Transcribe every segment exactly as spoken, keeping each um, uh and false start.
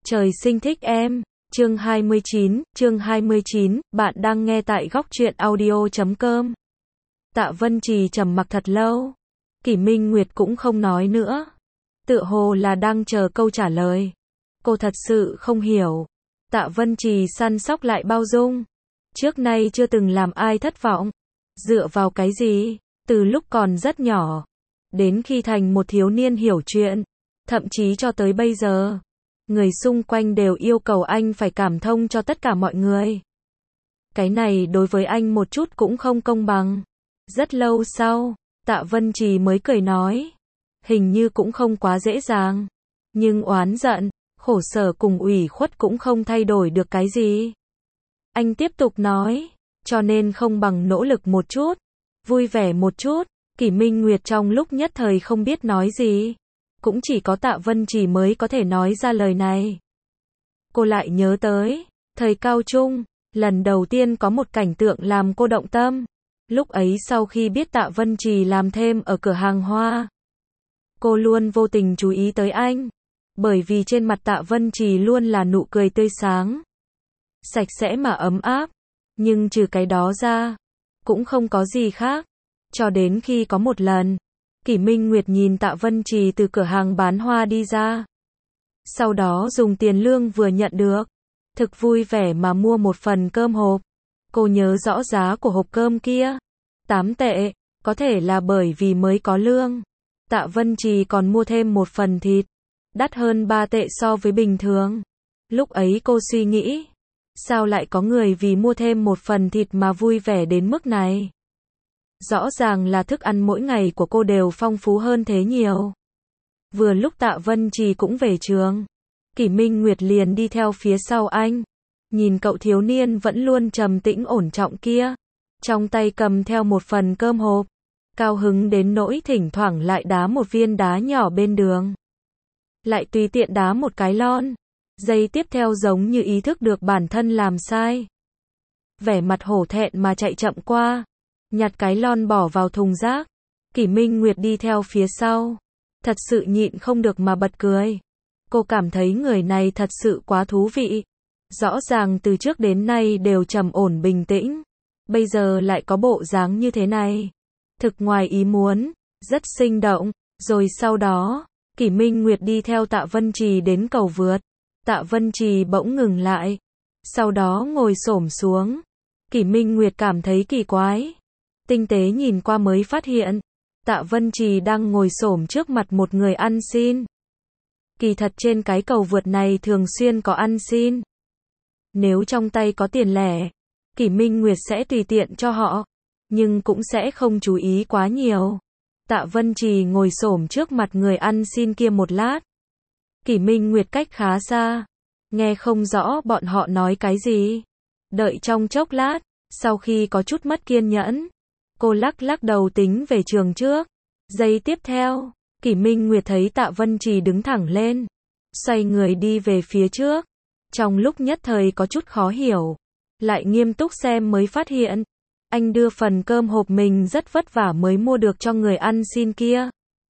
Trời sinh thích em. Chương hai mươi chín, chương hai mươi chín, bạn đang nghe tại góc truyện audio chấm com. Tạ Vân Trì trầm mặc thật lâu. Kỷ Minh Nguyệt cũng không nói nữa. Tựa hồ là đang chờ câu trả lời. Cô thật sự không hiểu. Tạ Vân Trì săn sóc lại bao dung. Trước nay chưa từng làm ai thất vọng. Dựa vào cái gì? Từ lúc còn rất nhỏ, đến khi thành một thiếu niên hiểu chuyện, thậm chí cho tới bây giờ, người xung quanh đều yêu cầu anh phải cảm thông cho tất cả mọi người. Cái này đối với anh một chút cũng không công bằng. Rất lâu sau, Tạ Vân Trì mới cười nói, hình như cũng không quá dễ dàng, nhưng oán giận, khổ sở cùng ủy khuất cũng không thay đổi được cái gì. Anh tiếp tục nói, cho nên không bằng nỗ lực một chút, vui vẻ một chút. Kỷ Minh Nguyệt trong lúc nhất thời không biết nói gì. Cũng chỉ có Tạ Vân Trì mới có thể nói ra lời này. Cô lại nhớ tới thời cao trung, lần đầu tiên có một cảnh tượng làm cô động tâm. Lúc ấy sau khi biết Tạ Vân Trì làm thêm ở cửa hàng hoa, cô luôn vô tình chú ý tới anh, bởi vì trên mặt Tạ Vân Trì luôn là nụ cười tươi sáng, sạch sẽ mà ấm áp. Nhưng trừ cái đó ra, cũng không có gì khác. Cho đến khi có một lần, Kỷ Minh Nguyệt nhìn Tạ Vân Trì từ cửa hàng bán hoa đi ra. Sau đó dùng tiền lương vừa nhận được, thực vui vẻ mà mua một phần cơm hộp. Cô nhớ rõ giá của hộp cơm kia, tám tệ, có thể là bởi vì mới có lương. Tạ Vân Trì còn mua thêm một phần thịt, đắt hơn ba tệ so với bình thường. Lúc ấy cô suy nghĩ, sao lại có người vì mua thêm một phần thịt mà vui vẻ đến mức này? Rõ ràng là thức ăn mỗi ngày của cô đều phong phú hơn thế nhiều. Vừa lúc Tạ Vân Trì cũng về trường, Kỷ Minh Nguyệt liền đi theo phía sau anh. Nhìn cậu thiếu niên vẫn luôn trầm tĩnh ổn trọng kia, trong tay cầm theo một phần cơm hộp, cao hứng đến nỗi thỉnh thoảng lại đá một viên đá nhỏ bên đường. Lại tùy tiện đá một cái lon. Giây tiếp theo giống như ý thức được bản thân làm sai, vẻ mặt hổ thẹn mà chạy chậm qua, nhặt cái lon bỏ vào thùng rác. Kỷ Minh Nguyệt đi theo phía sau, thật sự nhịn không được mà bật cười. Cô cảm thấy người này thật sự quá thú vị. Rõ ràng từ trước đến nay đều trầm ổn bình tĩnh, bây giờ lại có bộ dáng như thế này. Thực ngoài ý muốn, rất sinh động. Rồi sau đó, Kỷ Minh Nguyệt đi theo Tạ Vân Trì đến cầu vượt. Tạ Vân Trì bỗng ngừng lại, sau đó ngồi xổm xuống. Kỷ Minh Nguyệt cảm thấy kỳ quái, tinh tế nhìn qua mới phát hiện, Tạ Vân Trì đang ngồi xổm trước mặt một người ăn xin. Kỳ thật trên cái cầu vượt này thường xuyên có ăn xin. Nếu trong tay có tiền lẻ, Kỷ Minh Nguyệt sẽ tùy tiện cho họ, nhưng cũng sẽ không chú ý quá nhiều. Tạ Vân Trì ngồi xổm trước mặt người ăn xin kia một lát. Kỷ Minh Nguyệt cách khá xa, nghe không rõ bọn họ nói cái gì. Đợi trong chốc lát, sau khi có chút mất kiên nhẫn, cô lắc lắc đầu tính về trường trước. Giây tiếp theo, Kỷ Minh Nguyệt thấy Tạ Vân Trì đứng thẳng lên, xoay người đi về phía trước. Trong lúc nhất thời có chút khó hiểu, lại nghiêm túc xem mới phát hiện, anh đưa phần cơm hộp mình rất vất vả mới mua được cho người ăn xin kia.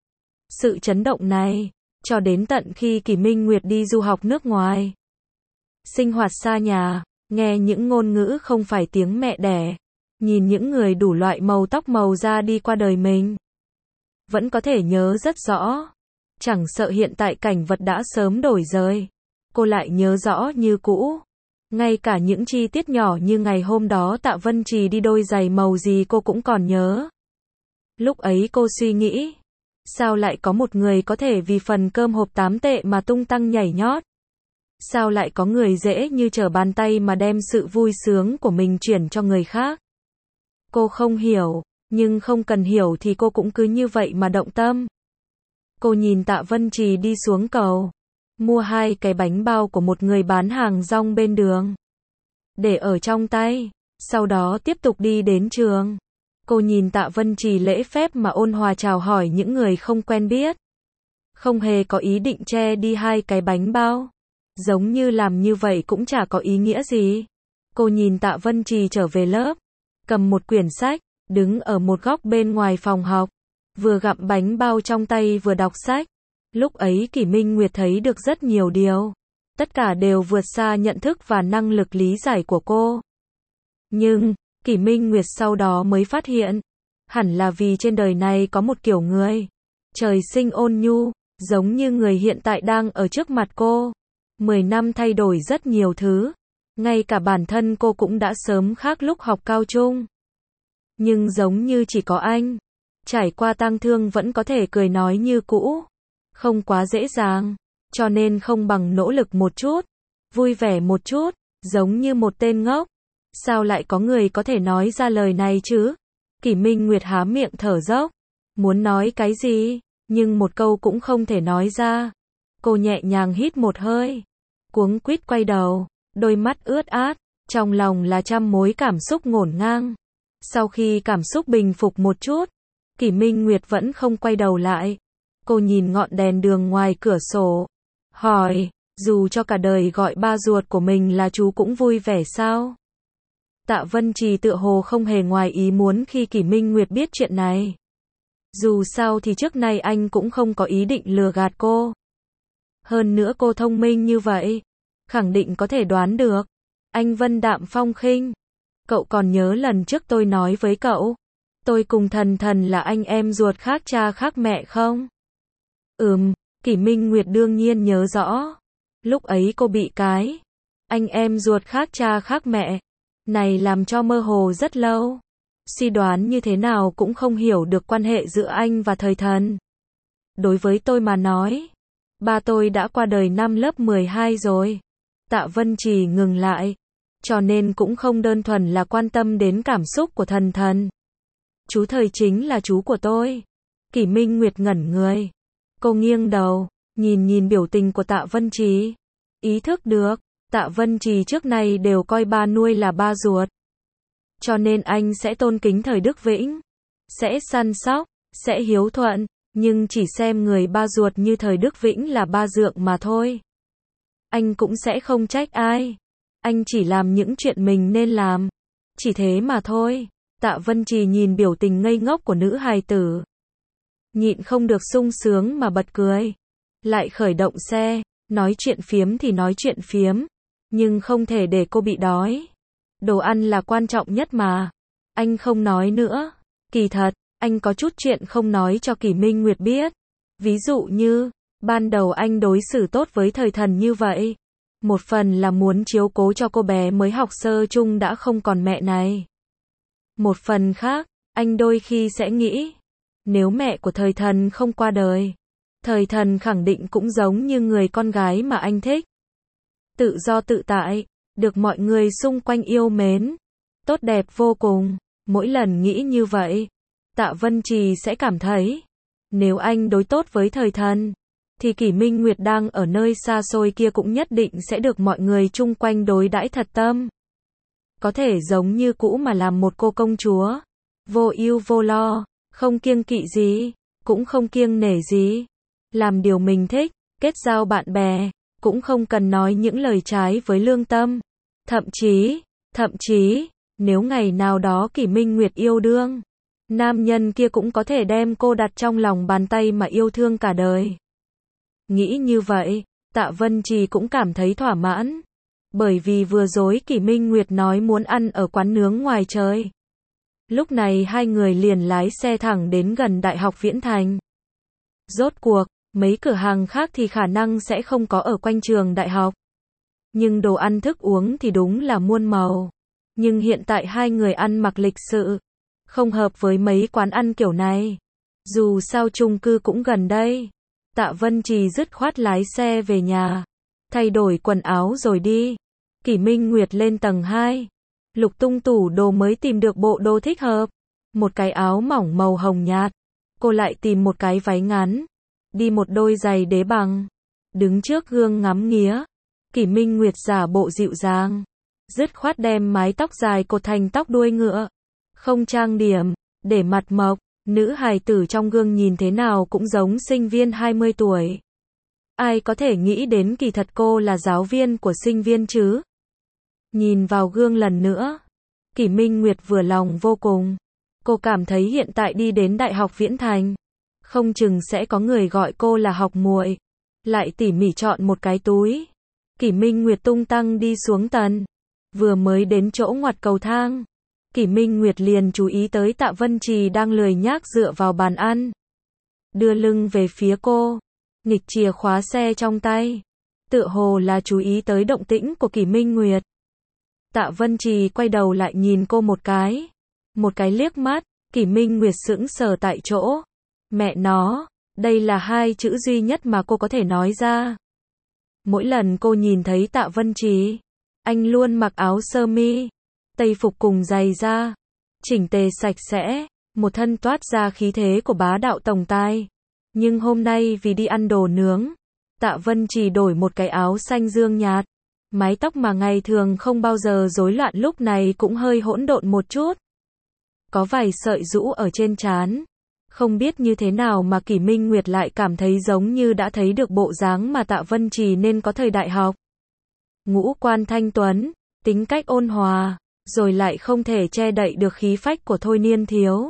Sự chấn động này, cho đến tận khi Kỷ Minh Nguyệt đi du học nước ngoài, sinh hoạt xa nhà, nghe những ngôn ngữ không phải tiếng mẹ đẻ, nhìn những người đủ loại màu tóc màu da đi qua đời mình, vẫn có thể nhớ rất rõ. Chẳng sợ hiện tại cảnh vật đã sớm đổi rời, cô lại nhớ rõ như cũ. Ngay cả những chi tiết nhỏ như ngày hôm đó Tạ Vân Trì đi đôi giày màu gì cô cũng còn nhớ. Lúc ấy cô suy nghĩ, sao lại có một người có thể vì phần cơm hộp tám tệ mà tung tăng nhảy nhót? Sao lại có người dễ như trở bàn tay mà đem sự vui sướng của mình chuyển cho người khác? Cô không hiểu, nhưng không cần hiểu thì cô cũng cứ như vậy mà động tâm. Cô nhìn Tạ Vân Trì đi xuống cầu, mua hai cái bánh bao của một người bán hàng rong bên đường, để ở trong tay, sau đó tiếp tục đi đến trường. Cô nhìn Tạ Vân Trì lễ phép mà ôn hòa chào hỏi những người không quen biết, không hề có ý định che đi hai cái bánh bao, giống như làm như vậy cũng chả có ý nghĩa gì. Cô nhìn Tạ Vân Trì trở về lớp, cầm một quyển sách, đứng ở một góc bên ngoài phòng học, vừa gặm bánh bao trong tay vừa đọc sách. Lúc ấy Kỷ Minh Nguyệt thấy được rất nhiều điều. tất cả đều vượt xa nhận thức và năng lực lý giải của cô. Nhưng, Kỷ Minh Nguyệt sau đó mới phát hiện, hẳn là vì trên đời này có một kiểu người, trời sinh ôn nhu, giống như người hiện tại đang ở trước mặt cô. Mười năm thay đổi rất nhiều thứ, ngay cả bản thân cô cũng đã sớm khác lúc học cao trung. Nhưng giống như chỉ có anh, trải qua tang thương vẫn có thể cười nói như cũ, không quá dễ dàng, cho nên không bằng nỗ lực một chút, vui vẻ một chút, giống như một tên ngốc. Sao lại có người có thể nói ra lời này chứ? Kỷ Minh Nguyệt há miệng thở dốc, muốn nói cái gì, nhưng một câu cũng không thể nói ra. Cô nhẹ nhàng hít một hơi, cuống quýt quay đầu, đôi mắt ướt át, trong lòng là trăm mối cảm xúc ngổn ngang. Sau khi cảm xúc bình phục một chút, Kỷ Minh Nguyệt vẫn không quay đầu lại. Cô nhìn ngọn đèn đường ngoài cửa sổ, hỏi, dù cho cả đời gọi ba ruột của mình là chú cũng vui vẻ sao? Tạ Vân Trì tựa hồ không hề ngoài ý muốn khi Kỷ Minh Nguyệt biết chuyện này. Dù sao thì trước nay anh cũng không có ý định lừa gạt cô. Hơn nữa cô thông minh như vậy, khẳng định có thể đoán được. Anh vân đạm phong khinh. Cậu còn nhớ lần trước tôi nói với cậu, tôi cùng Thần Thần là anh em ruột khác cha khác mẹ không? Ừm, Kỷ Minh Nguyệt đương nhiên nhớ rõ. Lúc ấy cô bị cái anh em ruột khác cha khác mẹ này làm cho mơ hồ rất lâu. Suy đoán như thế nào cũng không hiểu được quan hệ giữa anh và Thời Thần. Đối với tôi mà nói, ba tôi đã qua đời năm lớp mười hai rồi. Tạ Vân Trì ngừng lại, cho nên cũng không đơn thuần là quan tâm đến cảm xúc của Thần Thần. Chú Thời chính là chú của tôi. Kỷ Minh Nguyệt ngẩn người. Cô nghiêng đầu, nhìn nhìn biểu tình của Tạ Vân Trì. Ý thức được, Tạ Vân Trì trước nay đều coi ba nuôi là ba ruột. Cho nên anh sẽ tôn kính Thời Đức Vĩnh, sẽ săn sóc, sẽ hiếu thuận, nhưng chỉ xem người ba ruột như Thời Đức Vĩnh là ba dượng mà thôi. Anh cũng sẽ không trách ai. Anh chỉ làm những chuyện mình nên làm. Chỉ thế mà thôi. Tạ Vân Trì nhìn biểu tình ngây ngốc của nữ hài tử, nhịn không được sung sướng mà bật cười. Lại khởi động xe, nói chuyện phiếm thì nói chuyện phiếm, nhưng không thể để cô bị đói. Đồ ăn là quan trọng nhất mà. Anh không nói nữa. Kỳ thật, anh có chút chuyện không nói cho Kỷ Minh Nguyệt biết. Ví dụ như, ban đầu anh đối xử tốt với Thời Thần như vậy. Một phần là muốn chiếu cố cho cô bé mới học sơ chung đã không còn mẹ này. Một phần khác, anh đôi khi sẽ nghĩ, nếu mẹ của Thời Thần không qua đời, Thời Thần khẳng định cũng giống như người con gái mà anh thích. Tự do tự tại, được mọi người xung quanh yêu mến, tốt đẹp vô cùng. Mỗi lần nghĩ như vậy, Tạ Vân Trì sẽ cảm thấy, nếu anh đối tốt với Thời Thần, thì Kỷ Minh Nguyệt đang ở nơi xa xôi kia cũng nhất định sẽ được mọi người chung quanh đối đãi thật tâm. Có thể giống như cũ mà làm một cô công chúa, vô ưu vô lo, không kiêng kỵ gì, cũng không kiêng nể gì, làm điều mình thích, kết giao bạn bè, cũng không cần nói những lời trái với lương tâm. Thậm chí, thậm chí, nếu ngày nào đó Kỷ Minh Nguyệt yêu đương, nam nhân kia cũng có thể đem cô đặt trong lòng bàn tay mà yêu thương cả đời. Nghĩ như vậy, Tạ Vân Trì cũng cảm thấy thỏa mãn. Bởi vì vừa rồi Kỷ Minh Nguyệt nói muốn ăn ở quán nướng ngoài trời. Lúc này hai người liền lái xe thẳng đến gần Đại học Viễn Thành. Rốt cuộc, mấy cửa hàng khác thì khả năng sẽ không có ở quanh trường đại học. Nhưng đồ ăn thức uống thì đúng là muôn màu. Nhưng hiện tại hai người ăn mặc lịch sự, không hợp với mấy quán ăn kiểu này. Dù sao chung cư cũng gần đây. Tạ Vân Trì dứt khoát lái xe về nhà, thay đổi quần áo rồi đi. Kỷ Minh Nguyệt lên tầng hai, lục tung tủ đồ mới tìm được bộ đồ thích hợp. Một cái áo mỏng màu hồng nhạt. Cô lại tìm một cái váy ngắn, đi một đôi giày đế bằng. Đứng trước gương ngắm nghía, Kỷ Minh Nguyệt giả bộ dịu dàng, dứt khoát đem mái tóc dài cột thành tóc đuôi ngựa. Không trang điểm, để mặt mộc. Nữ hài tử trong gương nhìn thế nào cũng giống sinh viên hai mươi tuổi. Ai có thể nghĩ đến kỳ thật cô là giáo viên của sinh viên chứ? Nhìn vào gương lần nữa, Kỷ Minh Nguyệt vừa lòng vô cùng. Cô cảm thấy hiện tại đi đến Đại học Viễn Thành, không chừng sẽ có người gọi cô là học muội, lại tỉ mỉ chọn một cái túi. Kỷ Minh Nguyệt tung tăng đi xuống tầng. Vừa mới đến chỗ ngoặt cầu thang, Kỷ Minh Nguyệt liền chú ý tới Tạ Vân Trì đang lười nhác dựa vào bàn ăn, đưa lưng về phía cô, nghịch chìa khóa xe trong tay, tựa hồ là chú ý tới động tĩnh của Kỷ Minh Nguyệt. Tạ Vân Trì quay đầu lại nhìn cô một cái, một cái liếc mắt, Kỷ Minh Nguyệt sững sờ tại chỗ. Mẹ nó, đây là hai chữ duy nhất mà cô có thể nói ra. Mỗi lần cô nhìn thấy Tạ Vân Trì, anh luôn mặc áo sơ mi, tây phục cùng giày da, chỉnh tề sạch sẽ, một thân toát ra khí thế của bá đạo tổng tài. Nhưng hôm nay vì đi ăn đồ nướng, Tạ Vân Trì đổi một cái áo xanh dương nhạt, mái tóc mà ngày thường không bao giờ rối loạn lúc này cũng hơi hỗn độn một chút. Có vài sợi rũ ở trên trán. Không biết như thế nào mà Kỷ Minh Nguyệt lại cảm thấy giống như đã thấy được bộ dáng mà Tạ Vân Trì nên có thời đại học. Ngũ quan thanh tuấn, tính cách ôn hòa, rồi lại không thể che đậy được khí phách của thôi niên thiếu.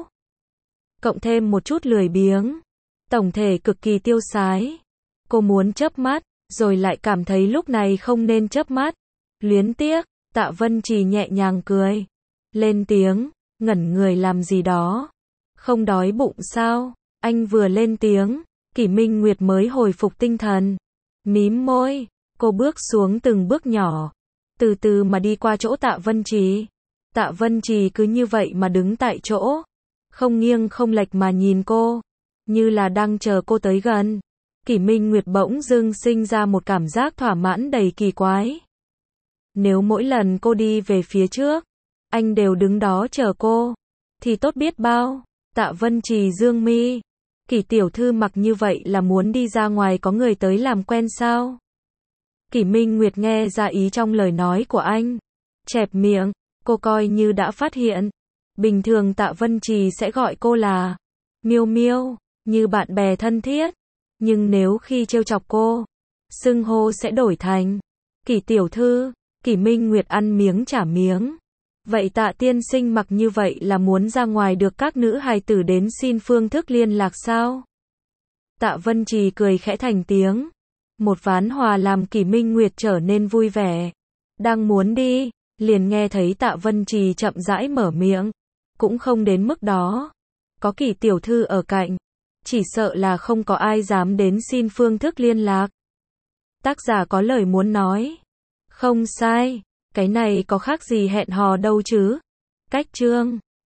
Cộng thêm một chút lười biếng, tổng thể cực kỳ tiêu sái. Cô muốn chớp mắt, rồi lại cảm thấy lúc này không nên chớp mắt. Luyến tiếc, Tạ Vân Trì nhẹ nhàng cười, lên tiếng, ngẩn người làm gì đó. Không đói bụng sao? Anh vừa lên tiếng, Kỷ Minh Nguyệt mới hồi phục tinh thần. Mím môi, cô bước xuống từng bước nhỏ, từ từ mà đi qua chỗ Tạ Vân Trì. Tạ Vân Trì cứ như vậy mà đứng tại chỗ, không nghiêng không lệch mà nhìn cô, như là đang chờ cô tới gần. Kỷ Minh Nguyệt bỗng dưng sinh ra một cảm giác thỏa mãn đầy kỳ quái. Nếu mỗi lần cô đi về phía trước, anh đều đứng đó chờ cô, thì tốt biết bao. Tạ Vân Trì dương mi, Kỷ tiểu thư mặc như vậy là muốn đi ra ngoài có người tới làm quen sao? Kỷ Minh Nguyệt nghe ra ý trong lời nói của anh, chẹp miệng, cô coi như đã phát hiện. Bình thường Tạ Vân Trì sẽ gọi cô là Miêu Miêu, như bạn bè thân thiết, nhưng nếu khi trêu chọc cô, xưng hô sẽ đổi thành Kỷ tiểu thư. Kỷ Minh Nguyệt ăn miếng trả miếng. Vậy Tạ tiên sinh mặc như vậy là muốn ra ngoài được các nữ hài tử đến xin phương thức liên lạc sao? Tạ Vân Trì cười khẽ thành tiếng. Một ván hòa làm Kỷ Minh Nguyệt trở nên vui vẻ. Đang muốn đi, liền nghe thấy Tạ Vân Trì chậm rãi mở miệng. Cũng không đến mức đó. Có Kỷ tiểu thư ở cạnh, chỉ sợ là không có ai dám đến xin phương thức liên lạc. Tác giả có lời muốn nói. Không sai. Cái này có khác gì hẹn hò đâu chứ. Cách chương